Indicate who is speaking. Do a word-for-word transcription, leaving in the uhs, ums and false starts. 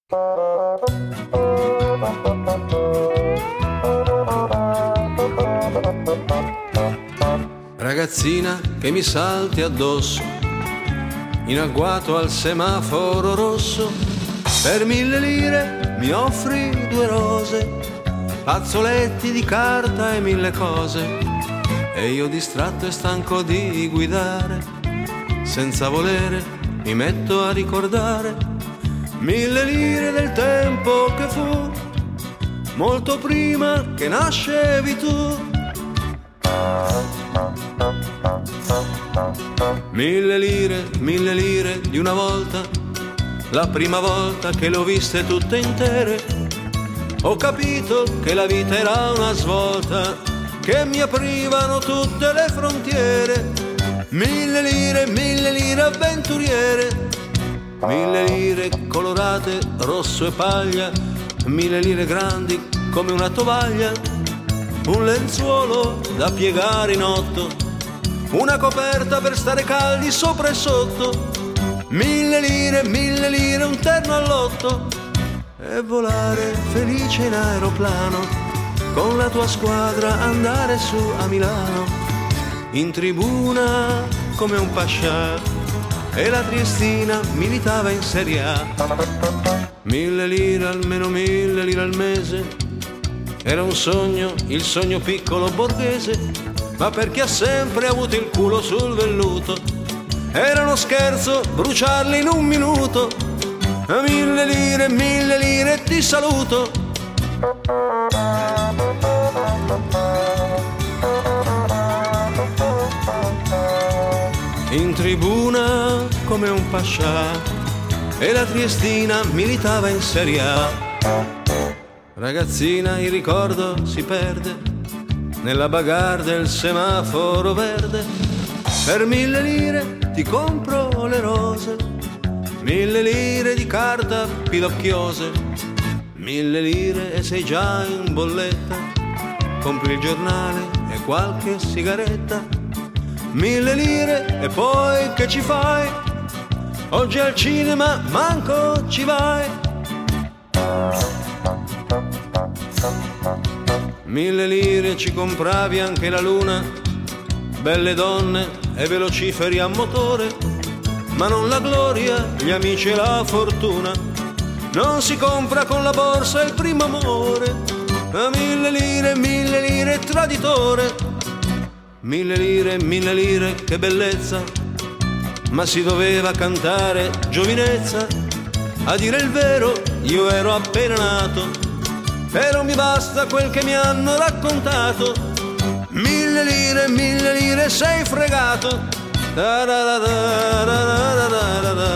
Speaker 1: Ragazzina che mi salti addosso, in agguato al semaforo rosso, per mille lire mi offri due rose, fazzoletti di carta e mille cose, e io distratto e stanco di guidare, senza volere mi metto a ricordare mille lire del tempo che fu, molto prima che nascevi tu. Mille lire, mille lire di una volta, la prima volta che le ho viste tutte intere, ho capito che la vita era una svolta, che mi aprivano tutte le frontiere. Mille lire, mille lire avventuriere, mille lire colorate rosso e paglia, mille lire grandi come una tovaglia, un lenzuolo da piegare in otto, una coperta per stare caldi sopra e sotto, mille lire, mille lire, un terno all'otto, e volare felice in aeroplano, con la tua squadra andare su a Milano, in tribuna come un pascià, e la Triestina militava in Serie A. Mille lire, almeno mille lire al mese, era un sogno, il sogno piccolo borghese, ma per chi ha sempre avuto il culo sul velluto, era uno scherzo bruciarli in un minuto. A mille lire, mille lire ti saluto. In tribuna come un pascià, e la Triestina militava in Serie A. Ragazzina, il ricordo si perde nella bagarre del semaforo verde, per mille lire ti compro le rose, mille lire di carta pidocchiose, mille lire e sei già in bolletta, compri il giornale e qualche sigaretta, mille lire e poi che ci fai? Oggi al cinema manco ci vai. Mille lire ci compravi anche la luna, belle donne e velociferi a motore, ma non la gloria, gli amici e la fortuna, non si compra con la borsa il primo amore. A mille lire, mille lire traditore, mille lire, mille lire che bellezza, ma si doveva cantare giovinezza. A dire il vero io ero appena nato, però mi basta quel che mi hanno raccontato. Mille lire, mille lire sei fregato. Da da da da da da da da.